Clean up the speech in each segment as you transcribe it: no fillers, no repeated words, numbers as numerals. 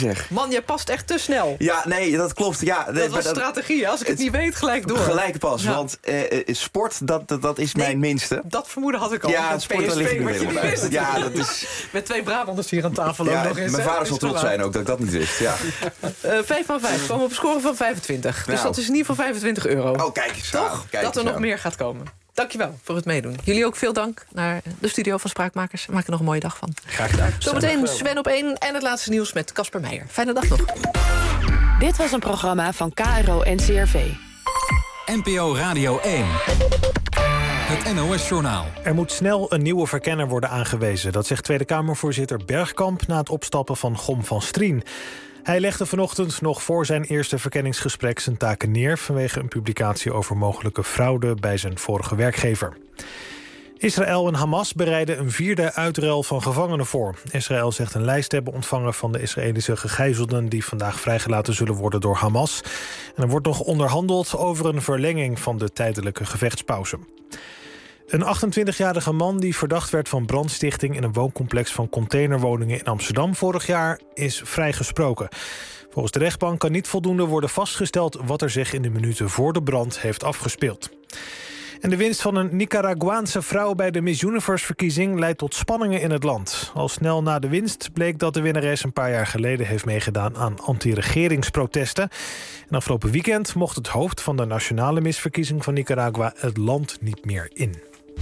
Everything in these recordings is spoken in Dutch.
zeg. Man, jij past echt te snel. Ja, nee, dat klopt. Ja, dat was strategie. Als ik het niet weet, gelijk door. Gelijk pas, want sport, dat is mijn minste. Dat vermoeden had ik al. Ja, sport, daar ligt ik wat je niet wist. Ja, dat is... Met 2 Brabanders hier aan tafel ook nog eens. Mijn vader zal trots zijn ook dat ik dat niet wist. Ja. 5 van 5 komen op een score van 25. Dus dat is in ieder geval €25. Oh, kijk eens. Toch? Dat er nog meer gaat komen. Dankjewel voor het meedoen. Jullie ook veel dank naar de studio van Spraakmakers. Maak er nog een mooie dag van. Graag gedaan. Zometeen Sven op 1 en het laatste nieuws met Casper Meijer. Fijne dag nog. Dit was een programma van KRO-NCRV. NPO Radio 1. Het NOS-journaal. Er moet snel een nieuwe verkenner worden aangewezen. Dat zegt Tweede Kamervoorzitter Bergkamp na het opstappen van Gom van Strien. Hij legde vanochtend nog voor zijn eerste verkenningsgesprek zijn taken neer vanwege een publicatie over mogelijke fraude bij zijn vorige werkgever. Israël en Hamas bereiden een 4e uitruil van gevangenen voor. Israël zegt een lijst te hebben ontvangen van de Israëlische gegijzelden die vandaag vrijgelaten zullen worden door Hamas. En er wordt nog onderhandeld over een verlenging van de tijdelijke gevechtspauze. Een 28-jarige man die verdacht werd van brandstichting in een wooncomplex van containerwoningen in Amsterdam vorig jaar is vrijgesproken. Volgens de rechtbank kan niet voldoende worden vastgesteld wat er zich in de minuten voor de brand heeft afgespeeld. En de winst van een Nicaraguaanse vrouw bij de Miss Universe-verkiezing leidt tot spanningen in het land. Al snel na de winst bleek dat de winnares een paar jaar geleden heeft meegedaan aan anti-regeringsprotesten. En afgelopen weekend mocht het hoofd van de nationale misverkiezing van Nicaragua het land niet meer in.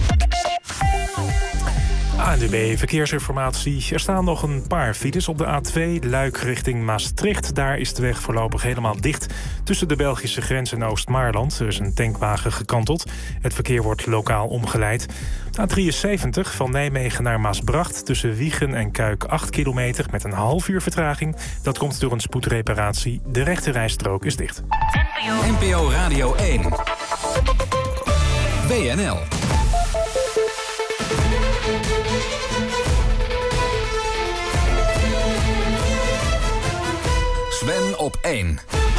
ANWB Verkeersinformatie. Er staan nog een paar files op de A2, Luik richting Maastricht. Daar is de weg voorlopig helemaal dicht tussen de Belgische grens en Oost-Maarland. Er is een tankwagen gekanteld. Het verkeer wordt lokaal omgeleid. De A73 van Nijmegen naar Maasbracht tussen Wijchen en Kuik 8 kilometer met een half uur vertraging. Dat komt door een spoedreparatie. De rechte rijstrook is dicht. NPO Radio 1. WNL. Sven op 1.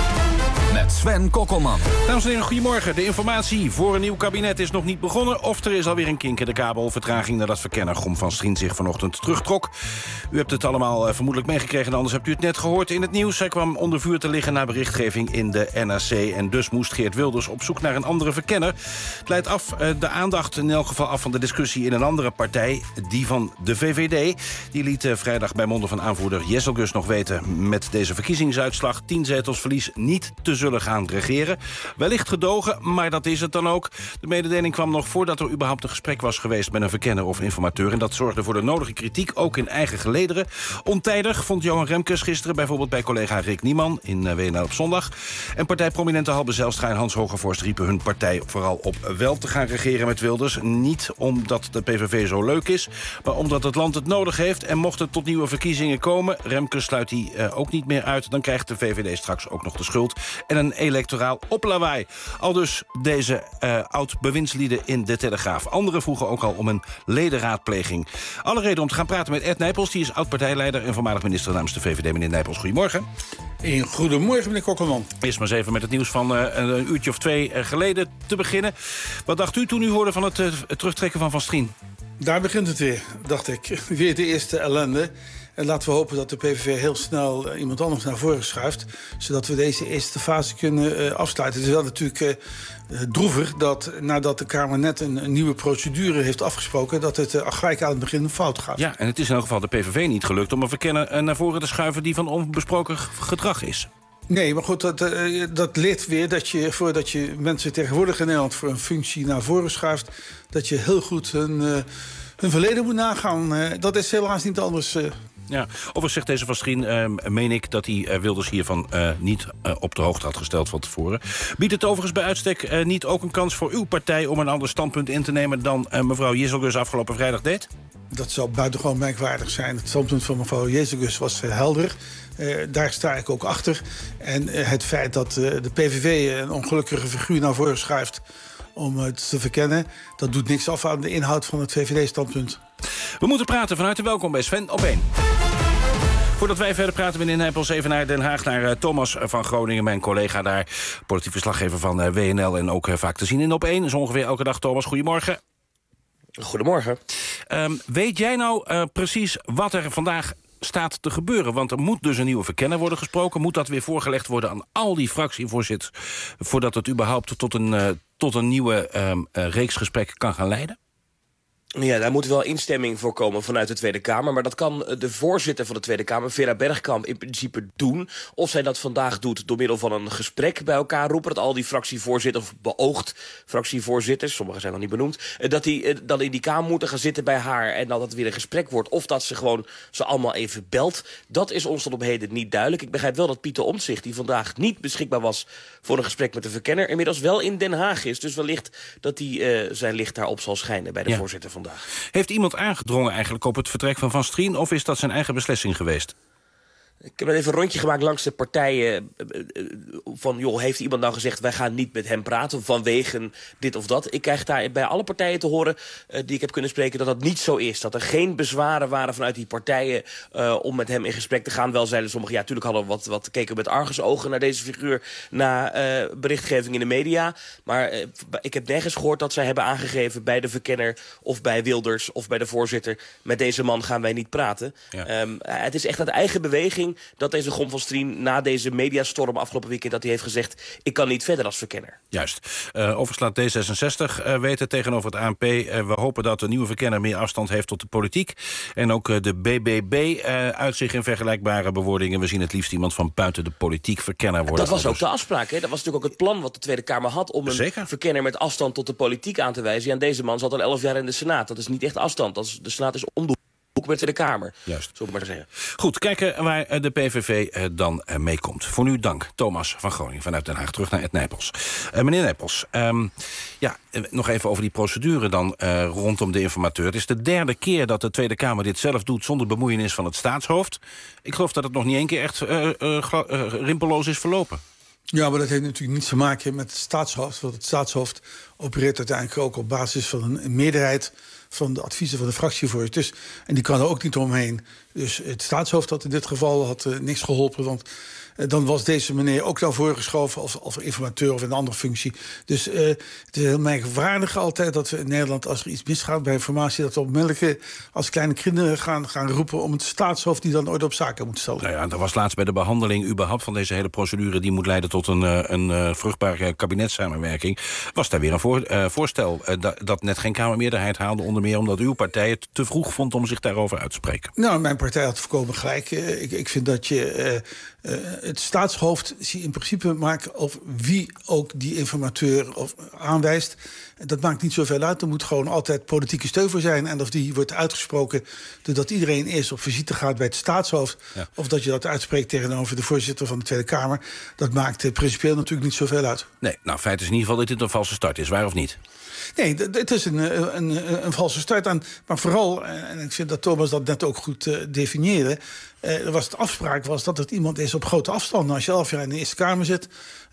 Met Sven Kokkelman. Dames en heren, goedemorgen. De informatie voor een nieuw kabinet is nog niet begonnen. Of er is alweer een kink in de kabel. Vertraging nadat verkenner Gom van Strien zich vanochtend terugtrok. U hebt het allemaal vermoedelijk meegekregen. Anders hebt u het net gehoord in het nieuws. Hij kwam onder vuur te liggen na berichtgeving in de NRC. En dus moest Geert Wilders op zoek naar een andere verkenner. Het leidt de aandacht in elk geval af van de discussie in een andere partij. Die van de VVD. Die liet vrijdag bij monden van aanvoerder Jesselgus nog weten met deze verkiezingsuitslag 10 zetels verlies niet te zullen gaan regeren. Wellicht gedogen, maar dat is het dan ook. De mededeling kwam nog voordat er überhaupt een gesprek was geweest met een verkenner of informateur. En dat zorgde voor de nodige kritiek, ook in eigen gelederen. Ontijdig vond Johan Remkes gisteren bijvoorbeeld bij collega Rick Nieman in WNL op zondag. En partijprominente Halbe Zijlstra en Hans Hogevorst riepen hun partij vooral op wel te gaan regeren met Wilders. Niet omdat de PVV zo leuk is, maar omdat het land het nodig heeft. En mocht het tot nieuwe verkiezingen komen, Remkes sluit die ook niet meer uit, dan krijgt de VVD straks ook nog de schuld. En een electoraal oplawaai. Aldus deze oud-bewindslieden in de Telegraaf. Anderen vroegen ook al om een ledenraadpleging. Alle reden om te gaan praten met Ed Nijpels. Die is oud-partijleider en voormalig minister namens de VVD. Meneer Nijpels, goedemorgen. Goedemorgen, meneer Kokkelman. Eerst maar eens even met het nieuws van een uurtje of 2 geleden te beginnen. Wat dacht u toen u hoorde van het terugtrekken van Van Strien? Daar begint het weer, dacht ik. Weer de eerste ellende. En laten we hopen dat de PVV heel snel iemand anders naar voren schuift, zodat we deze eerste fase kunnen afsluiten. Het is wel natuurlijk droevig dat nadat de Kamer net een nieuwe procedure heeft afgesproken, dat het gelijk aan het begin fout gaat. Ja, en het is in elk geval de PVV niet gelukt om een verkenner naar voren te schuiven die van onbesproken gedrag is. Nee, maar goed, dat leert weer dat je, voordat je mensen tegenwoordig in Nederland voor een functie naar voren schuift, dat je heel goed hun verleden moet nagaan. Dat is helaas niet anders. Ja, overigens zegt deze Van Strien, meen ik dat hij Wilders hiervan niet op de hoogte had gesteld van tevoren. Biedt het overigens bij uitstek niet ook een kans voor uw partij om een ander standpunt in te nemen dan mevrouw Jesselgus afgelopen vrijdag deed? Dat zou buitengewoon merkwaardig zijn. Het standpunt van mevrouw Jesselgus was helder. Daar sta ik ook achter. En het feit dat de PVV een ongelukkige figuur naar voren schuift om het te verkennen, dat doet niks af aan de inhoud van het VVD-standpunt. We moeten praten vanuit de welkom bij Sven op 1. Voordat wij verder praten, meneer Nijpels, even naar Den Haag, naar Thomas van Groningen, mijn collega daar, politiek verslaggever van WNL en ook vaak te zien in Op 1. Zo ongeveer elke dag. Thomas, goedemorgen. Goedemorgen. Weet jij nou precies wat er vandaag staat te gebeuren? Want er moet dus een nieuwe verkenner worden gesproken. Moet dat weer voorgelegd worden aan al die fractievoorzitters, voordat het überhaupt tot een nieuwe reeks gesprekken kan gaan leiden? Ja, daar moet wel instemming voor komen vanuit de Tweede Kamer. Maar dat kan de voorzitter van de Tweede Kamer, Vera Bergkamp, in principe doen. Of zij dat vandaag doet door middel van een gesprek bij elkaar roepen. Dat al die fractievoorzitters, of beoogd fractievoorzitters, sommigen zijn nog niet benoemd, dat die dan in die Kamer moeten gaan zitten bij haar en dat het weer een gesprek wordt. Of dat ze gewoon ze allemaal even belt. Dat is ons tot op heden niet duidelijk. Ik begrijp wel dat Pieter Omtzigt, die vandaag niet beschikbaar was voor een gesprek met de verkenner, inmiddels wel in Den Haag is. Dus wellicht dat hij zijn licht daarop zal schijnen bij de voorzitter vandaag. Heeft iemand aangedrongen eigenlijk op het vertrek van Van Strien, of is dat zijn eigen beslissing geweest? Ik heb even een rondje gemaakt langs de partijen. Van, joh, heeft iemand nou gezegd, wij gaan niet met hem praten vanwege dit of dat? Ik krijg daar bij alle partijen te horen die ik heb kunnen spreken dat dat niet zo is. Dat er geen bezwaren waren vanuit die partijen om met hem in gesprek te gaan. Wel zeiden sommigen, ja, natuurlijk hadden we wat keken met argusogen naar deze figuur na berichtgeving in de media. Maar ik heb nergens gehoord dat zij hebben aangegeven bij de verkenner of bij Wilders of bij de voorzitter, met deze man gaan wij niet praten. Ja. Het is echt uit eigen beweging dat deze Gom van Strien na deze mediastorm afgelopen weekend, dat hij heeft gezegd, ik kan niet verder als verkenner. Juist. Overslaat D66 weten tegenover het ANP. We hopen dat de nieuwe verkenner meer afstand heeft tot de politiek. En ook de BBB uit zich in vergelijkbare bewoordingen. We zien het liefst iemand van buiten de politiek verkenner worden. Dat was ook de afspraak. Hè? Dat was natuurlijk ook het plan wat de Tweede Kamer had om een verkenner met afstand tot de politiek aan te wijzen. Ja, en deze man zat al 11 jaar in de Senaat. Dat is niet echt afstand. De Senaat is om de hoek met de Kamer. Juist. Zal ik maar zeggen. Goed, kijken waar de PVV dan mee komt. Voor nu dank, Thomas van Groningen vanuit Den Haag. Terug naar Ed Nijpels. Meneer Nijpels, nog even over die procedure dan rondom de informateur. Het is de derde keer dat de Tweede Kamer dit zelf doet zonder bemoeienis van het staatshoofd. Ik geloof dat het nog niet één keer echt rimpelloos is verlopen. Ja, maar dat heeft natuurlijk niets te maken met het staatshoofd. Want het staatshoofd opereert uiteindelijk ook op basis van een meerderheid van de adviezen van de fractievoorzitters. En die kan er ook niet omheen. Dus het staatshoofd had in dit geval niks geholpen. Want dan was deze meneer ook naar voren geschoven als informateur of in een andere functie. Dus het is heel merkwaardig altijd dat we in Nederland, als er iets misgaat bij informatie, dat we onmiddellijk als kleine kinderen gaan roepen om het staatshoofd die dan ooit op zaken moet stellen. Nou ja, er was laatst bij de behandeling überhaupt van deze hele procedure die moet leiden tot een vruchtbare kabinetssamenwerking. Was daar weer een voorstel dat net geen Kamermeerderheid haalde, onder meer omdat uw partij het te vroeg vond om zich daarover uit te spreken. Nou, mijn partij had volkomen gelijk. Ik vind dat je het staatshoofd in principe maakt of wie ook die informateur aanwijst. Dat maakt niet zoveel uit. Er moet gewoon altijd politieke steun voor zijn. En of die wordt uitgesproken doordat iedereen eerst op visite gaat bij het staatshoofd. Ja. Of dat je dat uitspreekt tegenover de voorzitter van de Tweede Kamer. Dat maakt principieel natuurlijk niet zoveel uit. Nee, nou, feit is in ieder geval dat dit een valse start is, waar of niet? Nee, het is een valse start. Maar vooral, en ik vind dat Thomas dat net ook goed definieerde, de afspraak was dat het iemand is op grote afstand. Nou, als je 11 jaar in de Eerste Kamer zit,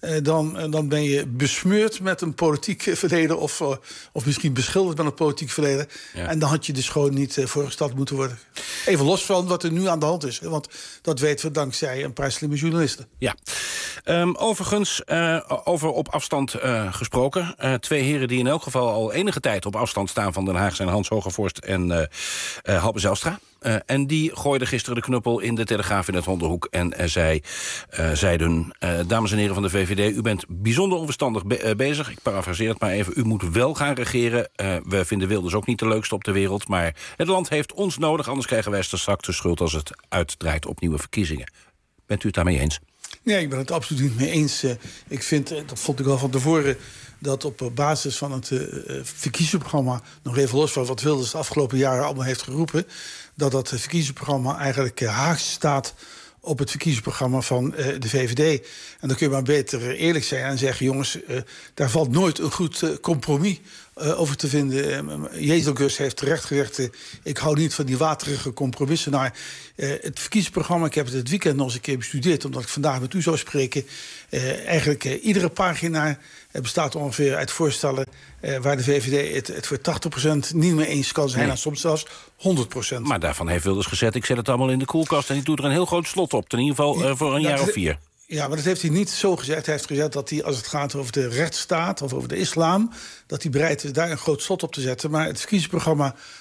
dan ben je besmeurd met een politiek verleden of misschien beschilderd met een politiek verleden. Ja. En dan had je dus gewoon niet voorgesteld moeten worden. Even los van wat er nu aan de hand is. Want dat weten we dankzij een paar slimme journalisten. Ja. Overigens, over op afstand gesproken. 2 heren die in elk geval al enige tijd op afstand staan van Den Haag zijn Hans Hogevorst en Halbe Zijlstra. En die gooiden gisteren de knuppel in de Telegraaf in het Hondenhoek. En zij zeiden, dames en heren van de VVD, u bent bijzonder onverstandig bezig. Ik parafraseer het maar even. U moet wel gaan regeren. We vinden Wilders ook niet de leukste op de wereld. Maar het land heeft ons nodig, anders krijgen wij straks de schuld als het uitdraait op nieuwe verkiezingen. Bent u het daarmee eens? Nee, ik ben het absoluut niet mee eens. Ik vind, dat vond ik al van tevoren, dat op basis van het verkiezingsprogramma, nog even los van wat Wilders de afgelopen jaren allemaal heeft geroepen, dat verkiezingsprogramma eigenlijk haaks staat op het verkiezingsprogramma van de VVD. En dan kun je maar beter eerlijk zijn en zeggen, jongens, daar valt nooit een goed compromis over te vinden. Jezelgus heeft terecht gezegd, ik hou niet van die waterige compromissen. Nou, het verkiezingsprogramma, ik heb het dit weekend nog eens een keer bestudeerd, omdat ik vandaag met u zou spreken. Eigenlijk iedere pagina bestaat ongeveer uit voorstellen waar de VVD het voor 80% niet mee eens kan zijn. Nee. En soms zelfs 100%. Maar daarvan heeft Wilders gezegd, ik zet het allemaal in de koelkast en ik doe er een heel groot slot op. In ieder geval voor een jaar of 4. Ja, maar dat heeft hij niet zo gezegd. Hij heeft gezegd dat hij, als het gaat over de rechtsstaat of over de islam, dat hij bereid is daar een groot slot op te zetten. Maar het verkiezingsprogramma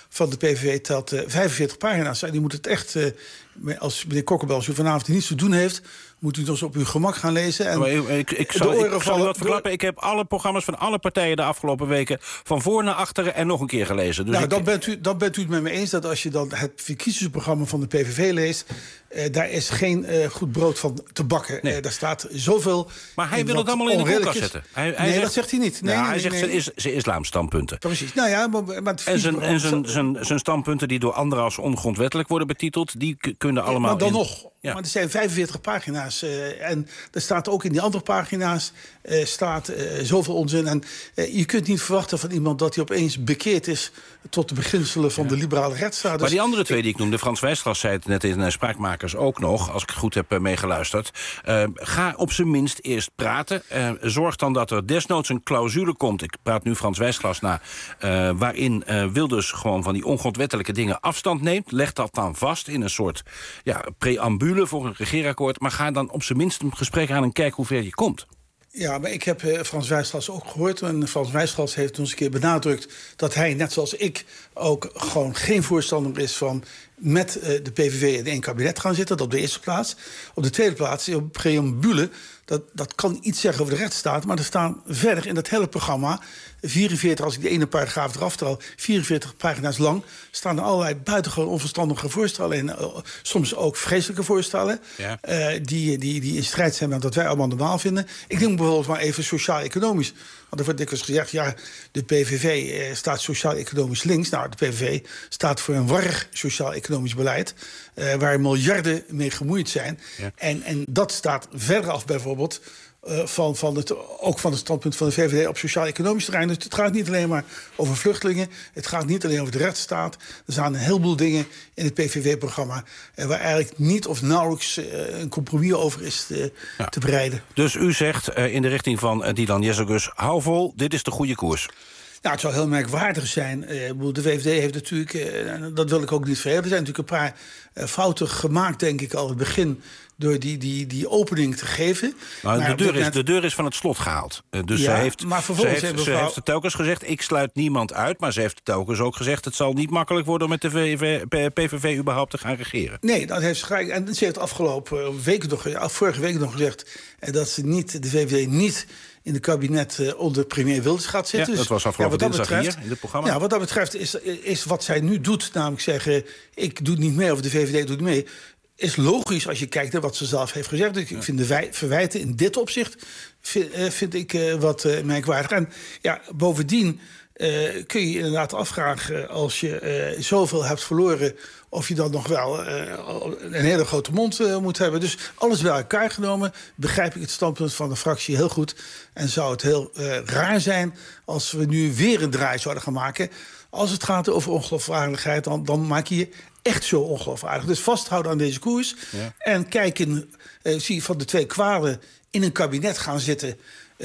van de PVV telt 45 pagina's. En die moet het echt, als meneer Kokkerbels u vanavond niets te doen heeft, moet u dus op uw gemak gaan lezen. En ik zal wat verklappen. Ik heb alle programma's van alle partijen de afgelopen weken van voor naar achteren en nog een keer gelezen. Dus dan bent u het met me eens dat als je dan het verkiezingsprogramma van de PVV leest, daar is geen goed brood van te bakken. Nee. Daar staat zoveel. Maar hij wil het allemaal in de koelkast zetten. Hij zegt, dat zegt hij niet. Hij zegt zijn islamstandpunten. Precies. Nou ja, en zijn standpunten die door anderen als ongrondwettelijk worden betiteld, die kunnen allemaal. Maar dan nog. Ja. Maar er zijn 45 pagina's. En er staat ook in die andere pagina's zoveel onzin. En je kunt niet verwachten van iemand dat hij opeens bekeerd is tot de beginselen van de liberale rechtsstaat. Dus maar die andere twee die ik noemde, Frans Wijsglas zei het net in Spraakmakers ook nog, als ik goed heb meegeluisterd. Ga op zijn minst eerst praten. Zorg dan dat er desnoods een clausule komt. Ik praat nu Frans Wijsglas na. Waarin Wilders gewoon van die ongrondwettelijke dingen afstand neemt. Leg dat dan vast in een soort preambule voor een regeerakkoord. Maar ga dan op zijn minst een gesprek aan en kijk hoe ver je komt. Ja, maar ik heb Frans Wijsglas ook gehoord. En Frans Wijsglas heeft ons een keer benadrukt dat hij, net zoals ik, ook gewoon geen voorstander is van met de PVV in één kabinet gaan zitten. Dat op de eerste plaats. Op de tweede plaats, op preambule, dat kan iets zeggen over de rechtsstaat. Maar er staan verder in dat hele programma 44, als ik de ene paragraaf eraf tel, 44 pagina's lang, staan er allerlei buitengewoon onverstandige voorstellen in. Soms ook vreselijke voorstellen. Ja. Die in strijd zijn met wat wij allemaal normaal vinden. Ik denk bijvoorbeeld maar even sociaal-economisch. Want er wordt dikwijls gezegd, ja, de PVV staat sociaal-economisch links. Nou, de PVV staat voor een warrig sociaal-economisch beleid, waar miljarden mee gemoeid zijn. Ja. En dat staat verder af bijvoorbeeld van het standpunt van de VVD op sociaal-economisch terrein. Dus het gaat niet alleen maar over vluchtelingen. Het gaat niet alleen over de rechtsstaat. Er staan een heleboel dingen in het PVV-programma waar eigenlijk niet of nauwelijks een compromis over is te bereiden. Dus u zegt in de richting van Dylan Jezelgus, hou vol, dit is de goede koers. Nou, het zou heel merkwaardig zijn. De VVD heeft natuurlijk, dat wil ik ook niet verhelen, er zijn natuurlijk een paar fouten gemaakt, denk ik, al in het begin, door die opening te geven. Maar de deur is van het slot gehaald. Dus ze heeft het telkens gezegd, ik sluit niemand uit, maar ze heeft telkens ook gezegd, het zal niet makkelijk worden om met de PVV überhaupt te gaan regeren. Nee, dat heeft ze gelijk. En ze heeft vorige week nog gezegd dat de VVD niet in het kabinet onder premier Wilders gaat zitten. Ja, dat was afgelopen dinsdag hier in het programma. Ja, wat dat betreft is wat zij nu doet, namelijk zeggen, ik doe niet mee of de VVD doet mee, is logisch als je kijkt naar wat ze zelf heeft gezegd. Dus ik vind de verwijten in dit opzicht vind ik wat merkwaardig. En ja, bovendien kun je inderdaad afvragen, als je zoveel hebt verloren, of je dan nog wel een hele grote mond moet hebben. Dus alles bij elkaar genomen begrijp ik het standpunt van de fractie heel goed. En zou het heel raar zijn als we nu weer een draai zouden gaan maken. Als het gaat over ongeloofwaardigheid, dan maak je je echt zo ongeloofwaardig. Dus vasthouden aan deze koers. Ja. En kijken, zie van de twee kwaden in een kabinet gaan zitten.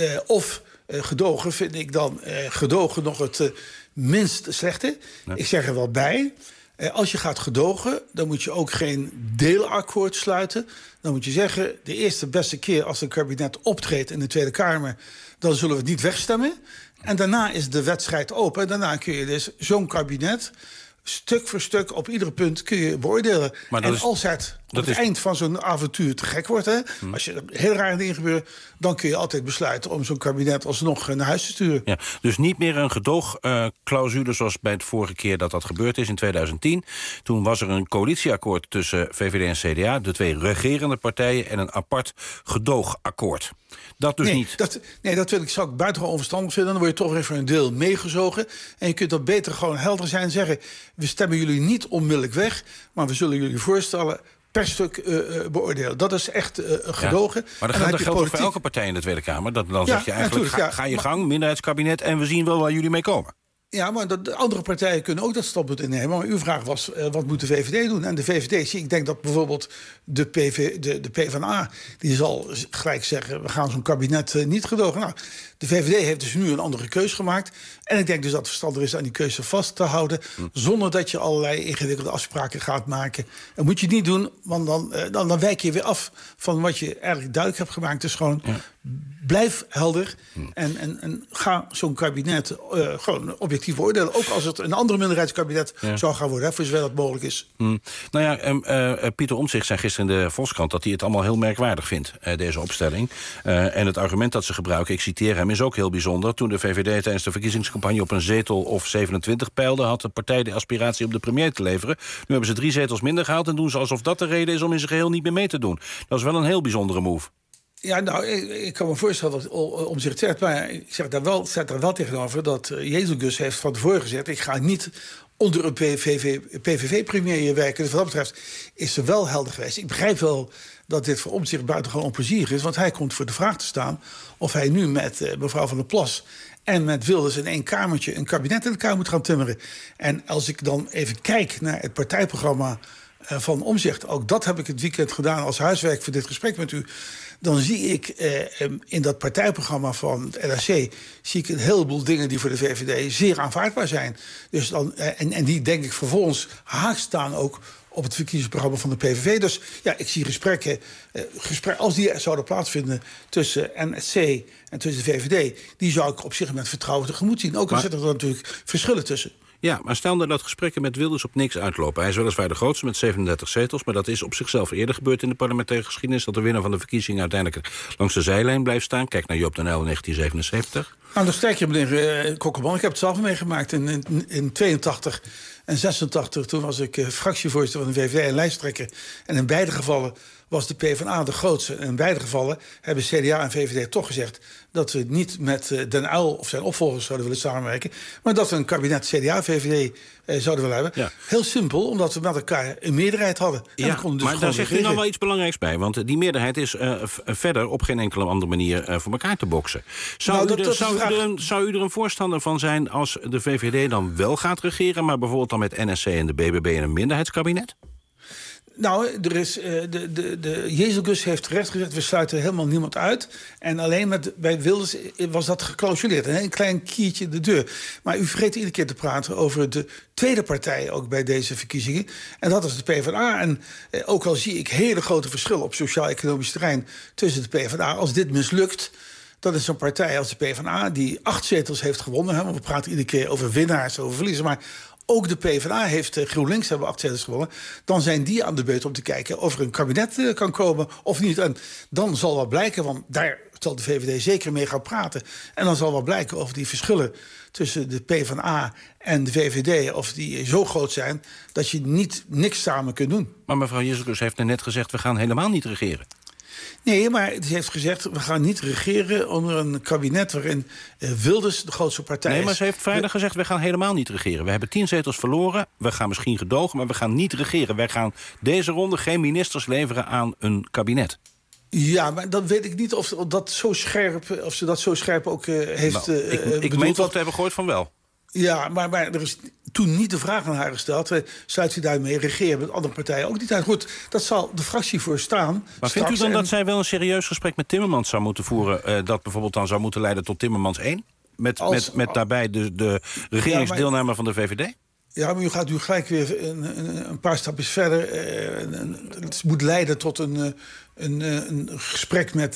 Of gedogen, vind ik dan gedogen nog het minst slechte. Ja. Ik zeg er wel bij, als je gaat gedogen, dan moet je ook geen deelakkoord sluiten. Dan moet je zeggen, de eerste beste keer als een kabinet optreedt in de Tweede Kamer, dan zullen we het niet wegstemmen. En daarna is de wedstrijd open. En daarna kun je dus zo'n kabinet stuk voor stuk op iedere punt kun je beoordelen. En als het op het eind van zo'n avontuur te gek wordt, als je heel rare dingen gebeuren, dan kun je altijd besluiten om zo'n kabinet alsnog naar huis te sturen. Ja, dus niet meer een gedoogclausule zoals bij het vorige keer dat gebeurd is in 2010. Toen was er een coalitieakkoord tussen VVD en CDA, de twee regerende partijen, en een apart gedoogakkoord. Dat dus niet. Dat zou ik buitengewoon onverstandig vinden. Dan word je toch weer voor een deel meegezogen. En je kunt dat beter gewoon helder zijn en zeggen, we stemmen jullie niet onmiddellijk weg, maar we zullen jullie voorstellen per stuk beoordelen. Dat is echt gedogen. Ja, maar dat geldt voor elke partij in de Tweede Kamer. Dan zeg je eigenlijk, ga je gang, minderheidskabinet, en we zien wel waar jullie mee komen. Ja, maar de andere partijen kunnen ook dat standpunt innemen. Maar uw vraag was, wat moet de VVD doen? En de VVD, ik denk dat bijvoorbeeld de PvdA, die zal gelijk zeggen, we gaan zo'n kabinet niet gedogen. Nou, de VVD heeft dus nu een andere keus gemaakt. En ik denk dus dat het verstandig is aan die keuze vast te houden, zonder dat je allerlei ingewikkelde afspraken gaat maken. Dat moet je niet doen, want dan wijk je weer af van wat je eigenlijk duidelijk hebt gemaakt. Dus gewoon blijf helder en ga zo'n kabinet gewoon objectief beoordelen. Ook als het een andere minderheidskabinet zou gaan worden, voor zover dat mogelijk is. Pieter Omtzigt zei gisteren in de Volkskrant dat hij het allemaal heel merkwaardig vindt, deze opstelling. En het argument dat ze gebruiken, ik citeer hem, is ook heel bijzonder. Toen de VVD tijdens de verkiezingscampagne op een zetel of 27 peilde, had de partij de aspiratie om de premier te leveren. Nu hebben ze 3 zetels minder gehaald en doen ze alsof dat de reden is om in zijn geheel niet meer mee te doen. Dat is wel een heel bijzondere move. Ja, nou, ik kan me voorstellen dat Omtzigt zegt, maar ik zeg zet daar wel tegenover dat Jezus heeft van tevoren gezegd, ik ga niet onder een PVV-premier werken. Dus wat dat betreft is ze wel helder geweest. Ik begrijp wel dat dit voor Omtzigt buitengewoon onplezierig is, want hij komt voor de vraag te staan of hij nu met mevrouw Van der Plas en met Wilders in één kamertje een kabinet in elkaar moet gaan timmeren. En als ik dan even kijk naar het partijprogramma van Omtzigt, ook dat heb ik het weekend gedaan als huiswerk voor dit gesprek met u, dan zie ik in dat partijprogramma van het NRC zie ik een heleboel dingen die voor de VVD zeer aanvaardbaar zijn. Dus dan, en die denk ik vervolgens haaks staan ook op het verkiezingsprogramma van de PVV. Dus ja, ik zie gesprekken als die zouden plaatsvinden tussen NSC en tussen de VVD, die zou ik op zich met vertrouwen tegemoet zien. Ook al zitten er natuurlijk verschillen tussen. Ja, maar stel nou dat gesprekken met Wilders op niks uitlopen. Hij is weliswaar de grootste met 37 zetels, maar dat is op zichzelf eerder gebeurd in de parlementaire geschiedenis, dat de winnaar van de verkiezingen uiteindelijk langs de zijlijn blijft staan. Kijk naar Joop den Uyl in 1977. Nou, dan sterk je, meneer Kokkelman. Ik heb het zelf meegemaakt in 82 en 86. Toen was ik fractievoorzitter van de VVD en lijsttrekker. En in beide gevallen was de PvdA de grootste. En in beide gevallen hebben CDA en VVD toch gezegd dat we niet met Den Uyl of zijn opvolgers zouden willen samenwerken, maar dat we een kabinet CDA-VVD zouden willen hebben. Ja. Heel simpel, omdat we met elkaar een meerderheid hadden. Ja, dus maar daar zegt u nou wel iets belangrijks bij, want die meerderheid is verder op geen enkele andere manier voor elkaar te boksen. Zou u er een voorstander van zijn als de VVD dan wel gaat regeren, maar bijvoorbeeld dan met NSC en de BBB in een minderheidskabinet? Nou, er is, de Jezus heeft terecht gezegd, we sluiten helemaal niemand uit. En alleen bij Wilders was dat geclausuleerd. Een klein kiertje de deur. Maar u vergeet iedere keer te praten over de tweede partij ook bij deze verkiezingen. En dat is de PvdA. En ook al zie ik hele grote verschillen op sociaal-economisch terrein tussen de PvdA. Als dit mislukt, dat is zo'n partij als de PvdA die 8 zetels heeft gewonnen. Want we praten iedere keer over winnaars, over verliezers. Maar ook de PvdA heeft, GroenLinks hebben 8 zetels gewonnen. Dan zijn die aan de beurt om te kijken of er een kabinet kan komen of niet. En dan zal wel blijken, want daar zal de VVD zeker mee gaan praten. En dan zal wel blijken of die verschillen tussen de PvdA en de VVD, of die zo groot zijn dat je niks samen kunt doen. Maar mevrouw Jezus heeft net gezegd, we gaan helemaal niet regeren. Nee, maar ze heeft gezegd, we gaan niet regeren onder een kabinet waarin Wilders de grootste partij is. Nee, maar ze heeft vrijdag gezegd, we gaan helemaal niet regeren. We hebben 10 zetels verloren, we gaan misschien gedogen, maar we gaan niet regeren. Wij gaan deze ronde geen ministers leveren aan een kabinet. Ja, maar dan weet ik niet of ze dat zo scherp ook heeft bedoeld. Ik meen toch te hebben gehoord van wel. Ja, maar er is toen niet de vraag aan haar gesteld, sluit u daarmee regeren met andere partijen ook niet uit. Goed, dat zal de fractie voor staan. Maar vindt u dan dat zij wel een serieus gesprek met Timmermans zou moeten voeren, dat bijvoorbeeld dan zou moeten leiden tot Timmermans 1? Met daarbij de regeringsdeelname van de VVD? Ja, maar u gaat nu gelijk weer een paar stapjes verder. Het moet leiden tot een gesprek met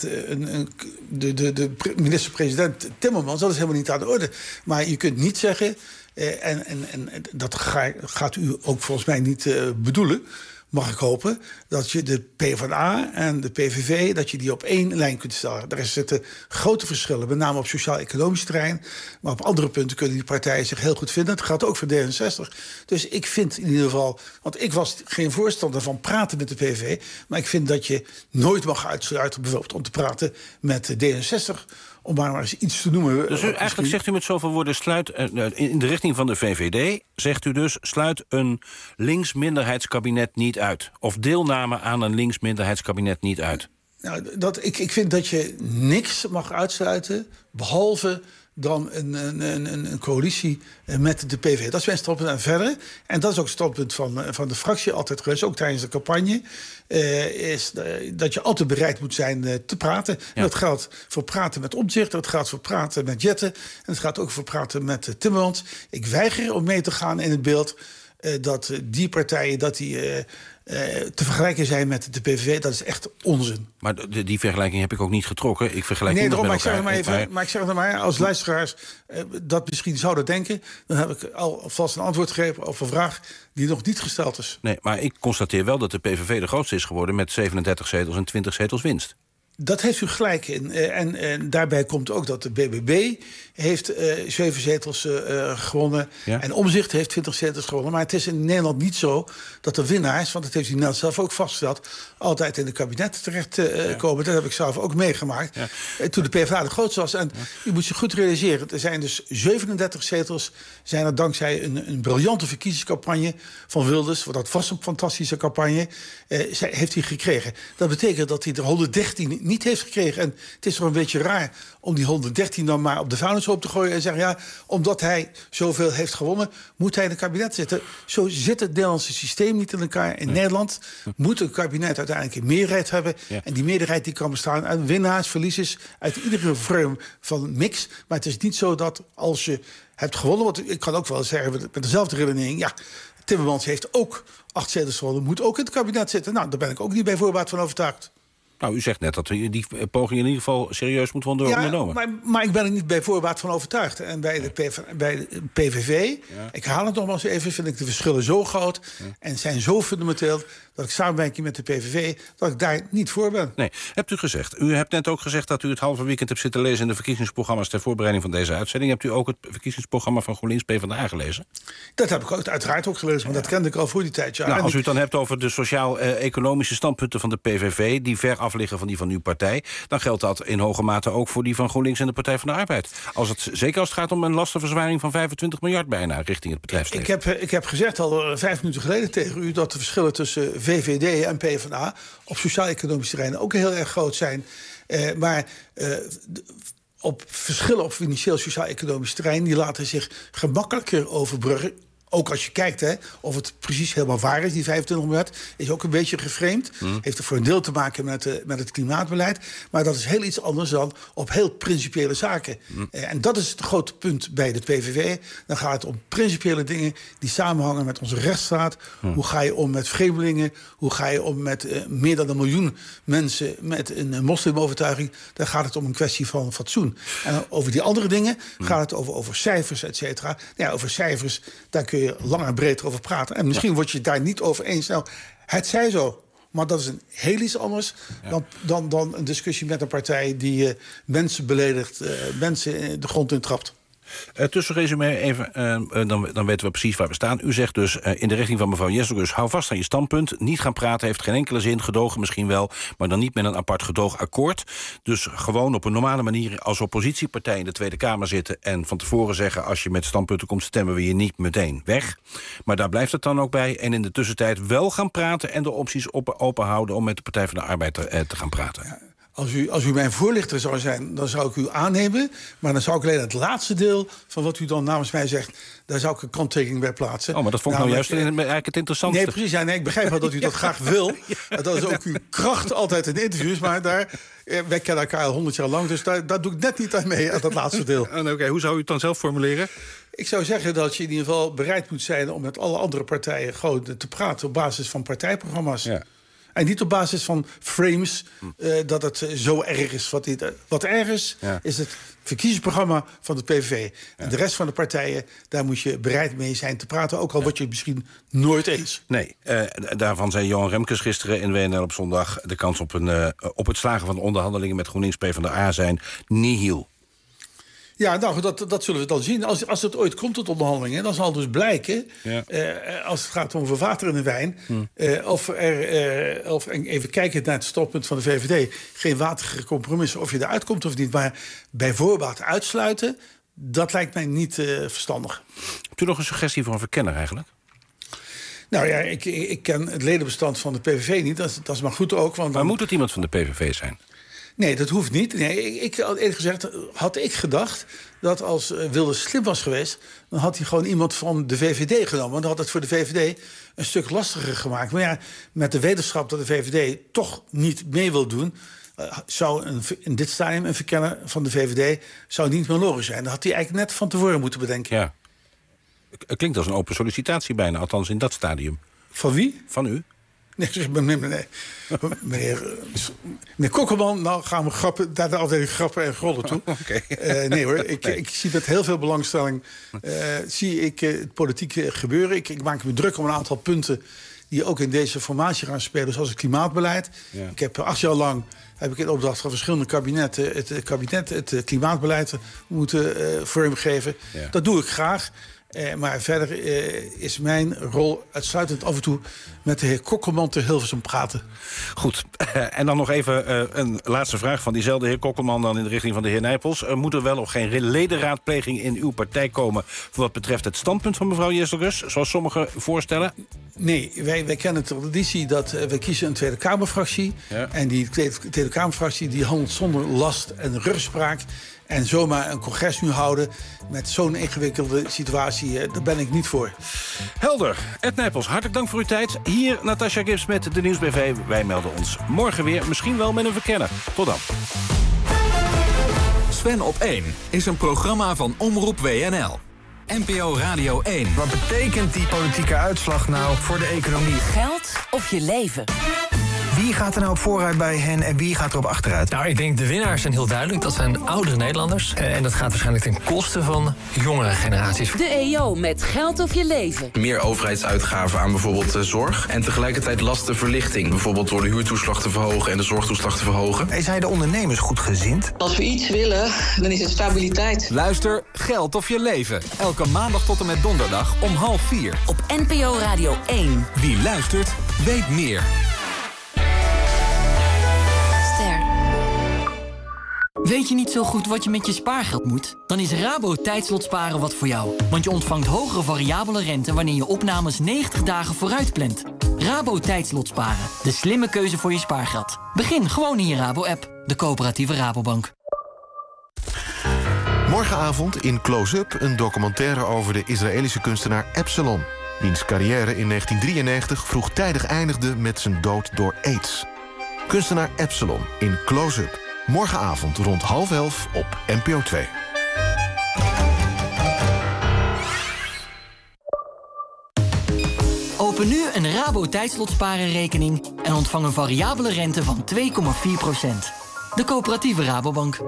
de minister-president Timmermans. Dat is helemaal niet aan de orde. Maar je kunt niet zeggen, en dat gaat u ook volgens mij niet bedoelen, mag ik hopen, dat je de PvdA en de PVV, dat je die op één lijn kunt stellen. Daar zitten grote verschillen, met name op sociaal-economisch terrein. Maar op andere punten kunnen die partijen zich heel goed vinden. Dat gaat ook voor D66. Dus ik vind in ieder geval, want ik was geen voorstander van praten met de PVV, maar ik vind dat je nooit mag uitsluiten, bijvoorbeeld om te praten met D66, om maar eens iets te noemen. Dus eigenlijk zegt u met zoveel woorden, in de richting van de VVD, zegt u dus, sluit een links-minderheidskabinet niet uit. Of deelname aan een links-minderheidskabinet niet uit. Nou, ik vind dat je niks mag uitsluiten, behalve dan een coalitie met de PVV. Dat is mijn standpunt en verder. En dat is ook het standpunt van de fractie altijd geweest, ook tijdens de campagne, is dat je altijd bereid moet zijn te praten. Ja. En dat geldt voor praten met Omtzigt, dat gaat voor praten met Jetten, en dat gaat ook voor praten met Timmermans. Ik weiger om mee te gaan in het beeld dat die partijen te vergelijken zijn met de PVV, dat is echt onzin. Maar die vergelijking heb ik ook niet getrokken. Ik vergelijk niet met elkaar. Maar ik zeg het maar, als luisteraars dat misschien zouden denken, dan heb ik alvast een antwoord gegeven op een vraag die nog niet gesteld is. Nee, maar ik constateer wel dat de PVV de grootste is geworden met 37 zetels en 20 zetels winst. Dat heeft u gelijk in. En daarbij komt ook dat de BBB heeft 7 zetels gewonnen. Ja. En Omtzigt heeft 20 zetels gewonnen. Maar het is in Nederland niet zo dat de winnaars, want dat heeft u net zelf ook vastgesteld, altijd in het kabinet terecht komen. Dat heb ik zelf ook meegemaakt. Ja. Toen de PvdA de grootste was. En u moet zich goed realiseren, er zijn dus 37 zetels, zijn er dankzij een briljante verkiezingscampagne van Wilders. Dat was een fantastische campagne. Heeft hij gekregen. Dat betekent dat hij er 113 niet heeft gekregen. En het is toch een beetje raar om die 113 dan maar op de vuilnishoop te gooien en zeggen, ja, omdat hij zoveel heeft gewonnen, moet hij in het kabinet zitten. Zo zit het Nederlandse systeem niet in elkaar. In Nederland moet een kabinet uiteindelijk een meerderheid hebben. Ja. En die meerderheid die kan bestaan uit winnaars, verliezers, uit iedere vorm van mix. Maar het is niet zo dat als je hebt gewonnen, want ik kan ook wel zeggen met dezelfde redenering, ja, Timmermans heeft ook 8 zetels gewonnen, moet ook in het kabinet zitten. Nou, daar ben ik ook niet bij voorbaat van overtuigd. Nou, u zegt net dat die poging in ieder geval serieus moet worden ondernomen. Maar ik ben er niet bij voorbaat van overtuigd. En bij de PVV, ik haal het nogmaals even, vind ik de verschillen zo groot en zijn zo fundamenteel dat ik samenwerking met de PVV, dat ik daar niet voor ben. Nee, hebt u gezegd. U hebt net ook gezegd dat u het halve weekend hebt zitten lezen in de verkiezingsprogramma's ter voorbereiding van deze uitzending. Hebt u ook het verkiezingsprogramma van GroenLinks PvdA gelezen? Dat heb ik uiteraard ook gelezen, maar dat kende ik al voor die tijd. Ja. Nou, als u het dan hebt over de sociaal-economische standpunten van de PVV, die ver af liggen van die van uw partij, dan geldt dat in hoge mate ook voor die van GroenLinks en de Partij van de Arbeid. Zeker als het gaat om een lastenverzwaring van 25 miljard bijna richting het bedrijfsleven. Ik heb gezegd al 5 minuten geleden tegen u dat de verschillen tussen VVD en PvdA op sociaal-economisch terrein ook heel erg groot zijn. Maar op verschillen op financieel sociaal-economisch terrein, die laten zich gemakkelijker overbruggen. Ook als je kijkt of het precies helemaal waar is, die 25 miljard, is ook een beetje geframed. Heeft er voor een deel te maken met het klimaatbeleid. Maar dat is heel iets anders dan op heel principiële zaken. En dat is het grote punt bij de PVV. Dan gaat het om principiële dingen die samenhangen met onze rechtsstaat. Hoe ga je om met vreemdelingen? Hoe ga je om met meer dan 1 miljoen mensen met een moslimovertuiging? Dan gaat het om een kwestie van fatsoen. En over die andere dingen gaat het over cijfers, et cetera. Ja, over cijfers, daar kun je lang en breed over praten. En misschien word je het daar niet over eens. Nou, het zij zo. Maar dat is een heel iets anders dan een discussie met een partij die mensen beledigt, mensen de grond intrapt. Tussenresume even, dan weten we precies waar we staan. U zegt dus in de richting van mevrouw Jesselgus, hou vast aan je standpunt. Niet gaan praten heeft geen enkele zin. Gedogen misschien wel, maar dan niet met een apart gedoogakkoord. Dus gewoon op een normale manier als oppositiepartij in de Tweede Kamer zitten en van tevoren zeggen, als je met standpunten komt, stemmen we je niet meteen weg. Maar daar blijft het dan ook bij. En in de tussentijd wel gaan praten en de opties open houden om met de Partij van de Arbeid te gaan praten. Ja. Als u mijn voorlichter zou zijn, dan zou ik u aannemen. Maar dan zou ik alleen het laatste deel van wat u dan namens mij zegt, daar zou ik een kanttekening bij plaatsen. Oh, maar dat vond ik nou juist eigenlijk het interessantste. Nee, precies. Ja, nee, ik begrijp wel dat u dat graag wil. Dat is ook uw kracht altijd in de interviews. Maar wij kennen elkaar al 100 jaar lang, dus daar doe ik net niet aan mee, aan dat laatste deel. Oké, hoe zou u het dan zelf formuleren? Ik zou zeggen dat je in ieder geval bereid moet zijn om met alle andere partijen gewoon te praten op basis van partijprogramma's. Ja. En niet op basis van frames dat het zo erg is. Wat erg is het verkiezingsprogramma van de PVV. Ja. En de rest van de partijen, daar moet je bereid mee zijn te praten. Ook al word je het misschien nooit eens. Nee, daarvan zei Johan Remkes gisteren in WNL op zondag, de kans op het slagen van de onderhandelingen met GroenLinks PvdA zijn nihil. Ja, nou, dat zullen we dan zien. Als het ooit komt tot onderhandelingen, dan zal dus blijken, als het gaat om verwater in de wijn, of even kijken naar het standpunt van de VVD, geen waterige compromissen, of je eruit komt of niet. Maar bij voorbaat uitsluiten, dat lijkt mij niet verstandig. Hebt u nog een suggestie voor een verkenner eigenlijk? Nou ja, ik ken het ledenbestand van de PVV niet. Dat is maar goed ook. Want maar moet het iemand van de PVV zijn? Nee, dat hoeft niet. Nee, eerlijk gezegd had ik gedacht dat als Wilders slim was geweest, dan had hij gewoon iemand van de VVD genomen. Want dan had het voor de VVD een stuk lastiger gemaakt. Maar ja, met de wetenschap dat de VVD toch niet mee wil doen, zou in dit stadium een verkenner van de VVD zou niet meer logisch zijn. Dat had hij eigenlijk net van tevoren moeten bedenken. Ja. Het klinkt als een open sollicitatie bijna, althans in dat stadium. Van wie? Van u. Nee, meneer Kokkelman, nou gaan we grappen, naar de afdeling grappen en grollen toe. Okay. Nee hoor, ik zie met heel veel belangstelling het politieke gebeuren. Ik maak me druk om een aantal punten die ook in deze formatie gaan spelen, zoals het klimaatbeleid. Ja. Ik heb 8 jaar lang in opdracht van verschillende kabinetten het klimaatbeleid moeten vormgeven. Ja. Dat doe ik graag. Maar verder is mijn rol uitsluitend af en toe met de heer Kokkelman te Hilversum praten. Goed, en dan nog even een laatste vraag van diezelfde heer Kokkelman dan in de richting van de heer Nijpels. Moet er wel of geen ledenraadpleging in uw partij komen voor wat betreft het standpunt van mevrouw Jesselgus, zoals sommigen voorstellen? Nee, wij kennen de traditie dat wij kiezen een Tweede Kamerfractie. Ja. En die Tweede Kamerfractie die handelt zonder last en rugspraak. En zomaar een congres nu houden met zo'n ingewikkelde situatie, daar ben ik niet voor. Helder. Ed Nijpels, hartelijk dank voor uw tijd. Hier Natasja Gibbs met de Nieuwsbv. Wij melden ons morgen weer, misschien wel met een verkenner. Tot dan. Sven op 1 is een programma van Omroep WNL. NPO Radio 1. Wat betekent die politieke uitslag nou voor de economie? Geld of je leven? Wie gaat er nou op vooruit bij hen en wie gaat er op achteruit? Nou, ik denk de winnaars zijn heel duidelijk. Dat zijn oudere Nederlanders. En dat gaat waarschijnlijk ten koste van jongere generaties. De EO met Geld of je leven. Meer overheidsuitgaven aan bijvoorbeeld zorg. En tegelijkertijd lastenverlichting. Bijvoorbeeld door de huurtoeslag te verhogen en de zorgtoeslag te verhogen. Zijn de ondernemers goedgezind? Als we iets willen, dan is het stabiliteit. Luister Geld of je leven. Elke maandag tot en met donderdag om 3:30. Op NPO Radio 1. Wie luistert, weet meer. Weet je niet zo goed wat je met je spaargeld moet? Dan is Rabo Tijdslotsparen wat voor jou. Want je ontvangt hogere variabele rente wanneer je opnames 90 dagen vooruit plant. Rabo Tijdslotsparen. De slimme keuze voor je spaargeld. Begin gewoon in je Rabo-app. De coöperatieve Rabobank. Morgenavond in Close-Up een documentaire over de Israëlische kunstenaar Epsilon. Wiens carrière in 1993 vroegtijdig eindigde met zijn dood door AIDS. Kunstenaar Epsilon in Close-Up. Morgenavond rond 10:30 op NPO 2. Open nu een Rabo Tijdslotsparen-rekening en ontvang een variabele rente van 2,4%. De coöperatieve Rabobank.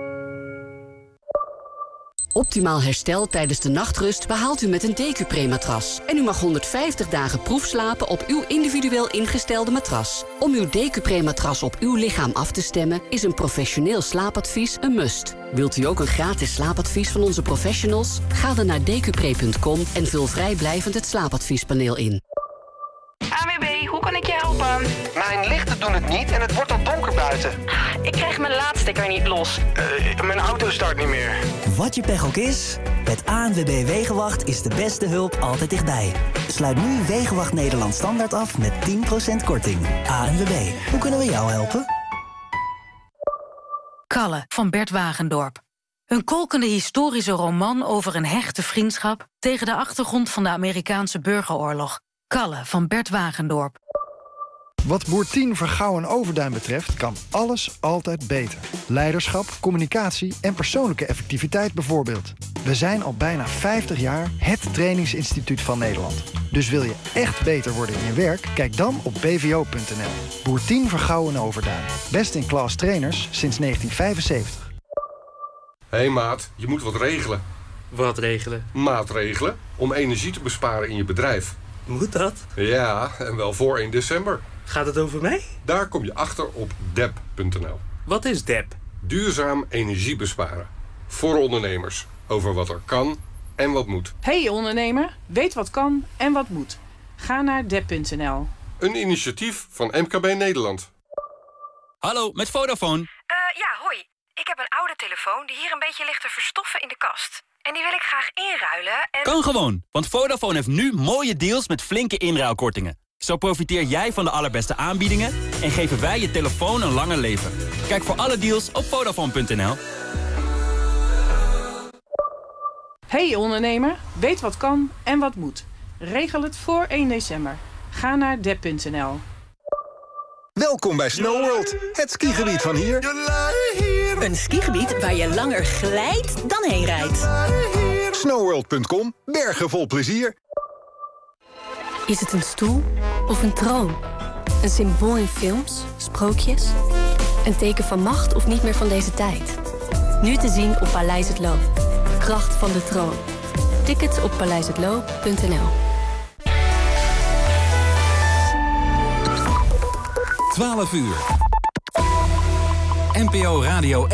Optimaal herstel tijdens de nachtrust behaalt u met een Decupre-matras. En u mag 150 dagen proefslapen op uw individueel ingestelde matras. Om uw Decupre-matras op uw lichaam af te stemmen is een professioneel slaapadvies een must. Wilt u ook een gratis slaapadvies van onze professionals? Ga dan naar decupre.com en vul vrijblijvend het slaapadviespaneel in. ANWB, hoe kan ik je helpen? Mijn lichten doen het niet en het wordt al donker buiten. Ik krijg mijn laadstekker niet los. Mijn auto start niet meer. Wat je pech ook is, met ANWB Wegenwacht is de beste hulp altijd dichtbij. Sluit nu Wegenwacht Nederland Standaard af met 10% korting. ANWB, hoe kunnen we jou helpen? Kalle van Bert Wagendorp. Een kolkende historische roman over een hechte vriendschap tegen de achtergrond van de Amerikaanse burgeroorlog. Kalle van Bert Wagendorp. Wat Boer 10 Vergouwen-Overduin betreft kan alles altijd beter. Leiderschap, communicatie en persoonlijke effectiviteit bijvoorbeeld. We zijn al bijna 50 jaar het trainingsinstituut van Nederland. Dus wil je echt beter worden in je werk? Kijk dan op bvo.nl. Boer 10 Vergouwen-Overduin. Best in class trainers sinds 1975. Hé maat, je moet wat regelen. Wat regelen? Maatregelen om energie te besparen in je bedrijf. Moet dat? Ja, en wel voor 1 december. Gaat het over mij? Daar kom je achter op dep.nl. Wat is DEP? Duurzaam energie besparen. Voor ondernemers. Over wat er kan en wat moet. Hey ondernemer, weet wat kan en wat moet. Ga naar dep.nl. Een initiatief van MKB Nederland. Hallo, met Vodafone. Ja, hoi. Ik heb een oude telefoon die hier een beetje ligt te verstoffen in de kast. En die wil ik graag inruilen en... Kan gewoon, want Vodafone heeft nu mooie deals met flinke inruilkortingen. Zo profiteer jij van de allerbeste aanbiedingen en geven wij je telefoon een langer leven. Kijk voor alle deals op Vodafone.nl. Hey ondernemer, weet wat kan en wat moet. Regel het voor 1 december. Ga naar dep.nl. Welkom bij SnowWorld, het skigebied van hier. Een skigebied waar je langer glijdt dan heen rijdt. SnowWorld.com, bergen vol plezier. Is het een stoel of een troon? Een symbool in films, sprookjes. Een teken van macht of niet meer van deze tijd. Nu te zien op Paleis het Loo. Kracht van de troon. Tickets op paleishetlo.nl. 12 uur. NPO Radio